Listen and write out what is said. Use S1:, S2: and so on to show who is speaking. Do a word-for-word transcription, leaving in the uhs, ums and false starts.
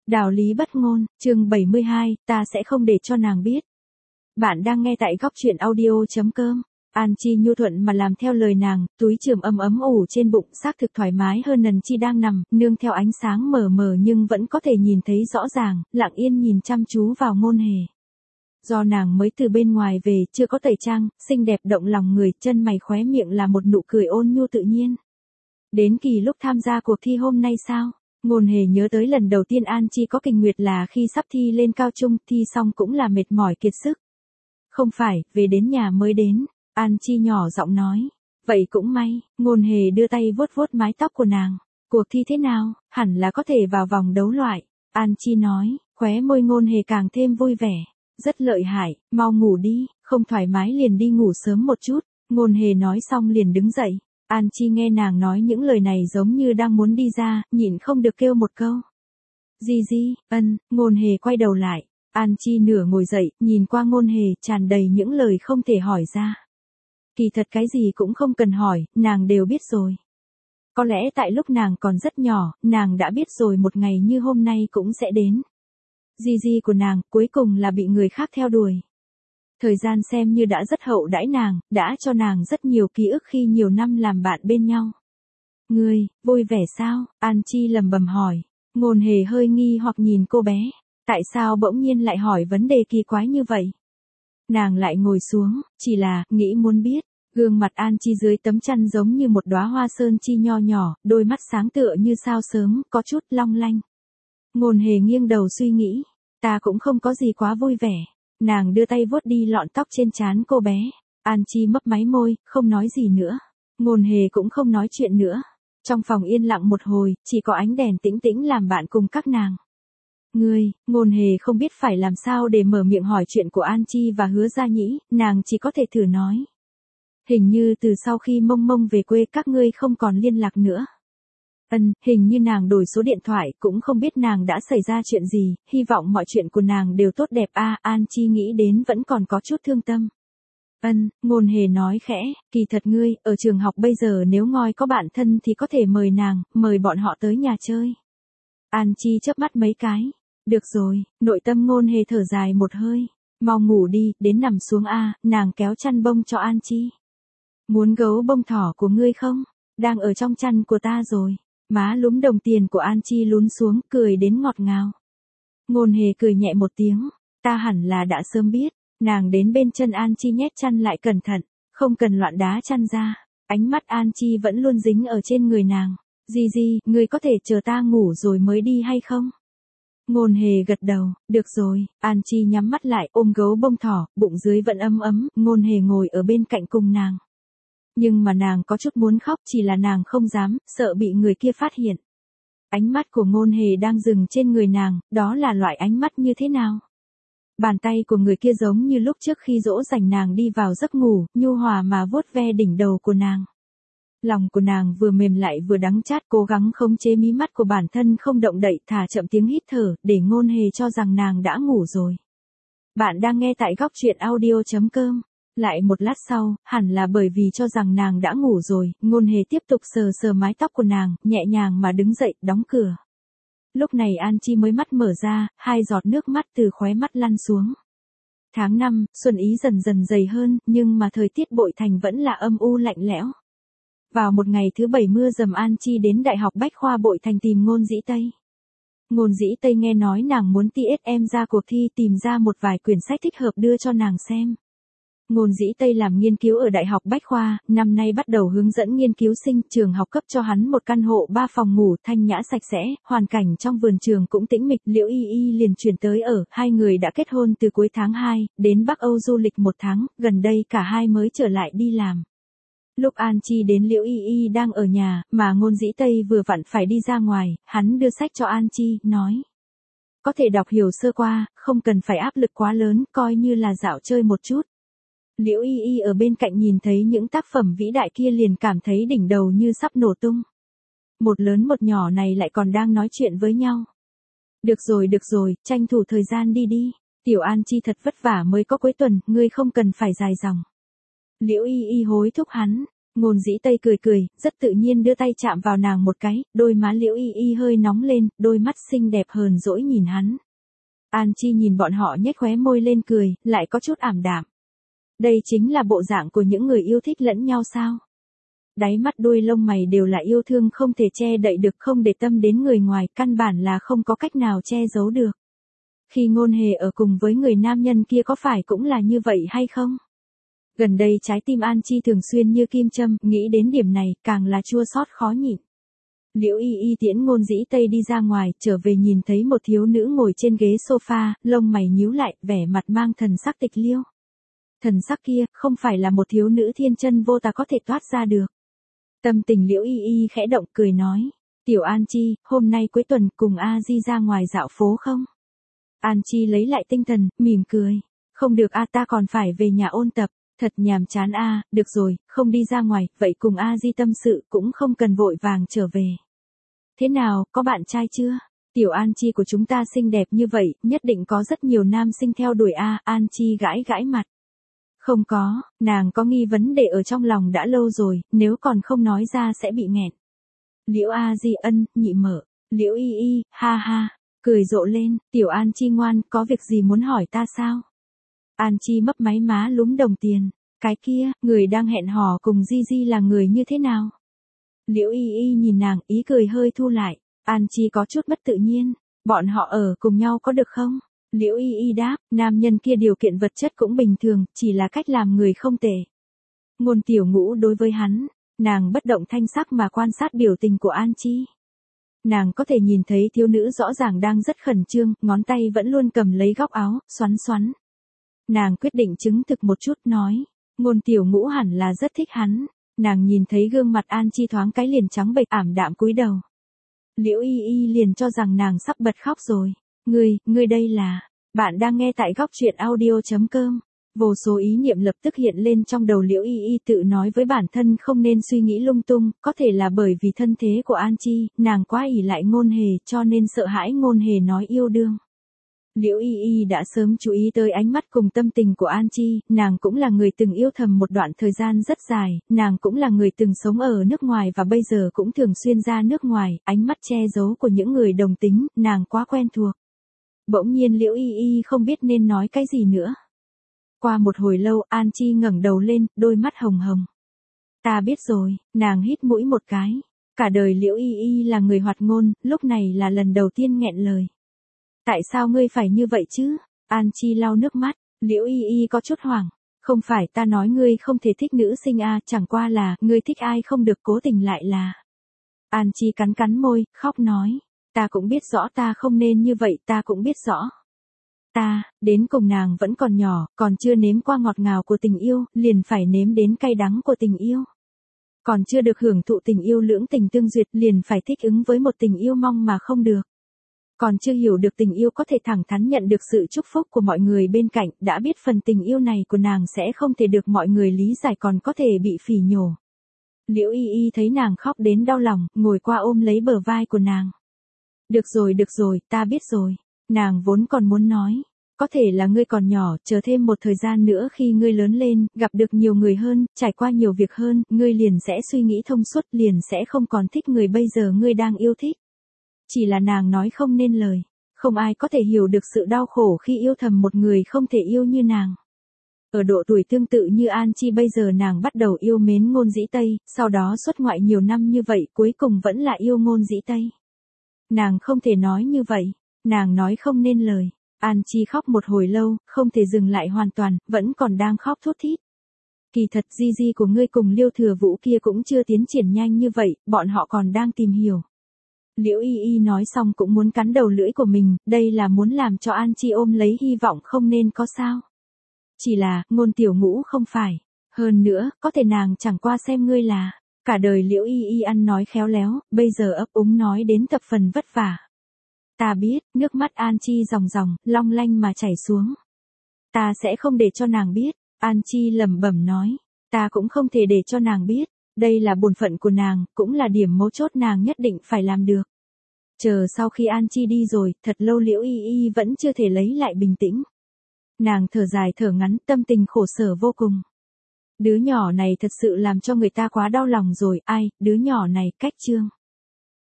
S1: Đạo lý bất ngôn, chương bảy mươi hai, ta sẽ không để cho nàng biết. Bạn đang nghe tại góc truyện audio.com. An Chi nhu thuận mà làm theo lời nàng, túi chườm ấm ấm ủ trên bụng xác thực thoải mái hơn Nần Chi đang nằm, nương theo ánh sáng mờ mờ nhưng vẫn có thể nhìn thấy rõ ràng, lặng yên nhìn chăm chú vào Ngôn Hề. Do nàng mới từ bên ngoài về, chưa có tẩy trang, xinh đẹp động lòng người, chân mày khóe miệng là một nụ cười ôn nhu tự nhiên. Đến kỳ lúc tham gia cuộc thi hôm nay sao? Ngôn Hề nhớ tới lần đầu tiên An Chi có kinh nguyệt là khi sắp thi lên cao trung, thi xong cũng là mệt mỏi kiệt sức. Không phải, về đến nhà mới đến, An Chi nhỏ giọng nói. Vậy cũng may, Ngôn Hề đưa tay vuốt vuốt mái tóc của nàng. Cuộc thi thế nào, hẳn là có thể vào vòng đấu loại. An Chi nói, khóe môi Ngôn Hề càng thêm vui vẻ. Rất lợi hại, mau ngủ đi, không thoải mái liền đi ngủ sớm một chút. Ngôn Hề nói xong liền đứng dậy. An Chi nghe nàng nói những lời này giống như đang muốn đi ra, nhịn không được kêu một câu. Di Di, ân, Ngôn Hề quay đầu lại. An Chi nửa ngồi dậy, nhìn qua Ngôn Hề, tràn đầy những lời không thể hỏi ra. Kỳ thật cái gì cũng không cần hỏi, nàng đều biết rồi. Có lẽ tại lúc nàng còn rất nhỏ, nàng đã biết rồi một ngày như hôm nay cũng sẽ đến. Di Di của nàng, cuối cùng là bị người khác theo đuổi. Thời gian xem như đã rất hậu đãi nàng, đã cho nàng rất nhiều ký ức khi nhiều năm làm bạn bên nhau. Ngươi, vui vẻ sao? An Chi lầm bầm hỏi. Ngôn Hề hơi nghi hoặc nhìn cô bé. Tại sao bỗng nhiên lại hỏi vấn đề kỳ quái như vậy? Nàng lại ngồi xuống, chỉ là, nghĩ muốn biết. Gương mặt An Chi dưới tấm chăn giống như một đóa hoa sơn chi nho nhỏ, đôi mắt sáng tựa như sao sớm, có chút long lanh. Ngôn Hề nghiêng đầu suy nghĩ. Ta cũng không có gì quá vui vẻ. Nàng đưa tay vuốt đi lọn tóc trên trán cô bé. An Chi mấp máy môi, không nói gì nữa. Ngôn Hề cũng không nói chuyện nữa. Trong phòng yên lặng một hồi, chỉ có ánh đèn tĩnh tĩnh làm bạn cùng các nàng. Ngươi, Ngôn Hề không biết phải làm sao để mở miệng hỏi chuyện của An Chi và Hứa Gia Nhĩ, nàng chỉ có thể thử nói. Hình như từ sau khi Mông Mông về quê các ngươi không còn liên lạc nữa. Ân, hình như nàng đổi số điện thoại, cũng không biết nàng đã xảy ra chuyện gì, hy vọng mọi chuyện của nàng đều tốt đẹp a. À, An Chi nghĩ đến vẫn còn có chút thương tâm. Ân, Ngôn Hề nói khẽ, kỳ thật ngươi, ở trường học bây giờ nếu ngoi có bạn thân thì có thể mời nàng, mời bọn họ tới nhà chơi. An Chi chớp mắt mấy cái. Được rồi, nội tâm Ngôn Hề thở dài một hơi. Mau ngủ đi, đến nằm xuống a. À, nàng kéo chăn bông cho An Chi. Muốn gấu bông thỏ của ngươi không? Đang ở trong chăn của ta rồi. Má lúm đồng tiền của An Chi lún xuống, cười đến ngọt ngào. Ngôn Hề cười nhẹ một tiếng, ta hẳn là đã sớm biết. Nàng đến bên chân An Chi nhét chăn lại cẩn thận, không cần loạn đá chăn ra. Ánh mắt An Chi vẫn luôn dính ở trên người nàng. Di Di, ngươi có thể chờ ta ngủ rồi mới đi hay không? Ngôn Hề gật đầu, được rồi. An Chi nhắm mắt lại, ôm gấu bông thỏ, bụng dưới vẫn ấm ấm. Ngôn Hề ngồi ở bên cạnh cùng nàng. Nhưng mà nàng có chút muốn khóc, chỉ là nàng không dám, sợ bị người kia phát hiện. Ánh mắt của Ngôn Hề đang dừng trên người nàng, đó là loại ánh mắt như thế nào? Bàn tay của người kia giống như lúc trước khi dỗ dành nàng đi vào giấc ngủ, nhu hòa mà vuốt ve đỉnh đầu của nàng. Lòng của nàng vừa mềm lại vừa đắng chát, cố gắng khống chế mí mắt của bản thân không động đậy, thả chậm tiếng hít thở, để Ngôn Hề cho rằng nàng đã ngủ rồi. Bạn đang nghe tại góc truyện audio.com. Lại một lát sau, hẳn là bởi vì cho rằng nàng đã ngủ rồi, Ngôn Hề tiếp tục sờ sờ mái tóc của nàng, nhẹ nhàng mà đứng dậy, đóng cửa. Lúc này An Chi mới mắt mở ra, hai giọt nước mắt từ khóe mắt lăn xuống. Tháng năm, xuân ý dần dần dày hơn, nhưng mà thời tiết Bội Thành vẫn là âm u lạnh lẽo. Vào một ngày thứ bảy mưa dầm, An Chi đến Đại học Bách khoa Bội Thành tìm Ngôn Dĩ Tây. Ngôn Dĩ Tây nghe nói nàng muốn tê ét em ra cuộc thi, tìm ra một vài quyển sách thích hợp đưa cho nàng xem. Ngôn Dĩ Tây làm nghiên cứu ở Đại học Bách khoa, năm nay bắt đầu hướng dẫn nghiên cứu sinh, trường học cấp cho hắn một căn hộ ba phòng ngủ thanh nhã sạch sẽ, hoàn cảnh trong vườn trường cũng tĩnh mịch. Liễu Y Y liền chuyển tới ở, hai người đã kết hôn từ cuối tháng hai, đến Bắc Âu du lịch một tháng, gần đây cả hai mới trở lại đi làm. Lúc An Chi đến Liễu Y Y đang ở nhà, mà Ngôn Dĩ Tây vừa vặn phải đi ra ngoài, hắn đưa sách cho An Chi, nói. Có thể đọc hiểu sơ qua, không cần phải áp lực quá lớn, coi như là dạo chơi một chút. Liễu Y Y ở bên cạnh nhìn thấy những tác phẩm vĩ đại kia liền cảm thấy đỉnh đầu như sắp nổ tung. Một lớn một nhỏ này lại còn đang nói chuyện với nhau. Được rồi được rồi, tranh thủ thời gian đi đi. Tiểu An Chi thật vất vả mới có cuối tuần, ngươi không cần phải dài dòng. Liễu Y Y hối thúc hắn. Ngôn Dĩ Tây cười cười, rất tự nhiên đưa tay chạm vào nàng một cái, đôi má Liễu Y Y hơi nóng lên, đôi mắt xinh đẹp hờn dỗi nhìn hắn. An Chi nhìn bọn họ nhếch khóe môi lên cười, lại có chút ảm đạm. Đây chính là bộ dạng của những người yêu thích lẫn nhau sao? Đáy mắt đuôi lông mày đều là yêu thương không thể che đậy được, không để tâm đến người ngoài, căn bản là không có cách nào che giấu được. Khi Ngôn Hề ở cùng với người nam nhân kia có phải cũng là như vậy hay không? Gần đây trái tim An Chi thường xuyên như kim châm, nghĩ đến điểm này, càng là chua xót khó nhịn. Liễu Y Y tiễn Ngôn Dĩ Tây đi ra ngoài, trở về nhìn thấy một thiếu nữ ngồi trên ghế sofa, lông mày nhíu lại, vẻ mặt mang thần sắc tịch liêu. Thần sắc kia, không phải là một thiếu nữ thiên chân vô tà có thể toát ra được. Tâm tình Liễu Y Y khẽ động, cười nói, tiểu An Chi, hôm nay cuối tuần cùng A Di ra ngoài dạo phố không? An Chi lấy lại tinh thần, mỉm cười, không được a, ta còn phải về nhà ôn tập. Thật nhàm chán a, được rồi, không đi ra ngoài, vậy cùng A Di tâm sự cũng không cần vội vàng trở về. Thế nào, có bạn trai chưa? Tiểu An Chi của chúng ta xinh đẹp như vậy, nhất định có rất nhiều nam sinh theo đuổi a, An Chi gãi gãi mặt. Không có, nàng có nghi vấn để ở trong lòng đã lâu rồi, nếu còn không nói ra sẽ bị nghẹn. Liễu A Di ân, nhị mở, Liễu Y Y, ha ha, cười rộ lên, tiểu An Chi ngoan, có việc gì muốn hỏi ta sao? An Chi mấp máy má lúm đồng tiền, cái kia, người đang hẹn hò cùng Di Di là người như thế nào? Liễu Y Y nhìn nàng, ý cười hơi thu lại, An Chi có chút mất tự nhiên, bọn họ ở cùng nhau có được không? Liễu Y Y đáp, nam nhân kia điều kiện vật chất cũng bình thường, chỉ là cách làm người không tệ. Ngôn Tiểu Ngũ đối với hắn, nàng bất động thanh sắc mà quan sát biểu tình của An Chi. Nàng có thể nhìn thấy thiếu nữ rõ ràng đang rất khẩn trương, ngón tay vẫn luôn cầm lấy góc áo, xoắn xoắn. Nàng quyết định chứng thực một chút, nói, Ngôn Tiểu Ngũ hẳn là rất thích hắn. Nàng nhìn thấy gương mặt An Chi thoáng cái liền trắng bệch, ảm đạm cúi đầu. Liễu Y Y liền cho rằng nàng sắp bật khóc rồi. Ngươi, ngươi đây là, bạn đang nghe tại góc truyện audio chấm com. Vô số ý niệm lập tức hiện lên trong đầu Liễu Y Y, tự nói với bản thân không nên suy nghĩ lung tung, có thể là bởi vì thân thế của An Chi, nàng quá ỷ lại Ngôn Hề cho nên sợ hãi Ngôn Hề nói yêu đương. Liễu Y Y đã sớm chú ý tới ánh mắt cùng tâm tình của An Chi, nàng cũng là người từng yêu thầm một đoạn thời gian rất dài, nàng cũng là người từng sống ở nước ngoài và bây giờ cũng thường xuyên ra nước ngoài, ánh mắt che giấu của những người đồng tính, nàng quá quen thuộc. Bỗng nhiên Liễu Y Y không biết nên nói cái gì nữa. Qua một hồi lâu, An Chi ngẩng đầu lên, đôi mắt hồng hồng. Ta biết rồi, nàng hít mũi một cái. Cả đời Liễu Y Y là người hoạt ngôn, lúc này là lần đầu tiên nghẹn lời. Tại sao ngươi phải như vậy chứ? An Chi lau nước mắt, Liễu Y Y có chút hoảng. Không phải ta nói ngươi không thể thích nữ sinh a, chẳng qua là, ngươi thích ai không được cố tình lại là. An Chi cắn cắn môi, khóc nói. Ta cũng biết rõ ta không nên như vậy, ta cũng biết rõ. Ta, đến cùng nàng vẫn còn nhỏ, còn chưa nếm qua ngọt ngào của tình yêu, liền phải nếm đến cay đắng của tình yêu. Còn chưa được hưởng thụ tình yêu lưỡng tình tương duyệt, liền phải thích ứng với một tình yêu mong mà không được. Còn chưa hiểu được tình yêu có thể thẳng thắn nhận được sự chúc phúc của mọi người bên cạnh, đã biết phần tình yêu này của nàng sẽ không thể được mọi người lý giải, còn có thể bị phỉ nhổ. Liễu Y Y thấy nàng khóc đến đau lòng, ngồi qua ôm lấy bờ vai của nàng. Được rồi được rồi, ta biết rồi. Nàng vốn còn muốn nói, có thể là ngươi còn nhỏ, chờ thêm một thời gian nữa khi ngươi lớn lên, gặp được nhiều người hơn, trải qua nhiều việc hơn, ngươi liền sẽ suy nghĩ thông suốt, liền sẽ không còn thích người bây giờ ngươi đang yêu thích. Chỉ là nàng nói không nên lời, không ai có thể hiểu được sự đau khổ khi yêu thầm một người không thể yêu như nàng. Ở độ tuổi tương tự như An Chi bây giờ nàng bắt đầu yêu mến Ngôn Dĩ Tây, sau đó xuất ngoại nhiều năm như vậy cuối cùng vẫn là yêu Ngôn Dĩ Tây. Nàng không thể nói như vậy, nàng nói không nên lời. An Chi khóc một hồi lâu, không thể dừng lại hoàn toàn, vẫn còn đang khóc thút thít. Kỳ thật Di Di của ngươi cùng Liêu Thừa Vũ kia cũng chưa tiến triển nhanh như vậy, bọn họ còn đang tìm hiểu. Liễu Y Y nói xong cũng muốn cắn đầu lưỡi của mình, đây là muốn làm cho An Chi ôm lấy hy vọng không nên có sao. Chỉ là, Ngôn Tiểu Ngũ không phải. Hơn nữa, có thể nàng chẳng qua xem ngươi là, cả đời Liễu Y Y ăn nói khéo léo, bây giờ ấp úng nói đến thập phần vất vả. Ta biết, nước mắt An Chi ròng ròng, long lanh mà chảy xuống. Ta sẽ không để cho nàng biết, An Chi lẩm bẩm nói. Ta cũng không thể để cho nàng biết, đây là bổn phận của nàng, cũng là điểm mấu chốt nàng nhất định phải làm được. Chờ sau khi An Chi đi rồi, thật lâu Liễu Y Y vẫn chưa thể lấy lại bình tĩnh. Nàng thở dài thở ngắn, tâm tình khổ sở vô cùng. Đứa nhỏ này thật sự làm cho người ta quá đau lòng rồi, ai, đứa nhỏ này cách Trương.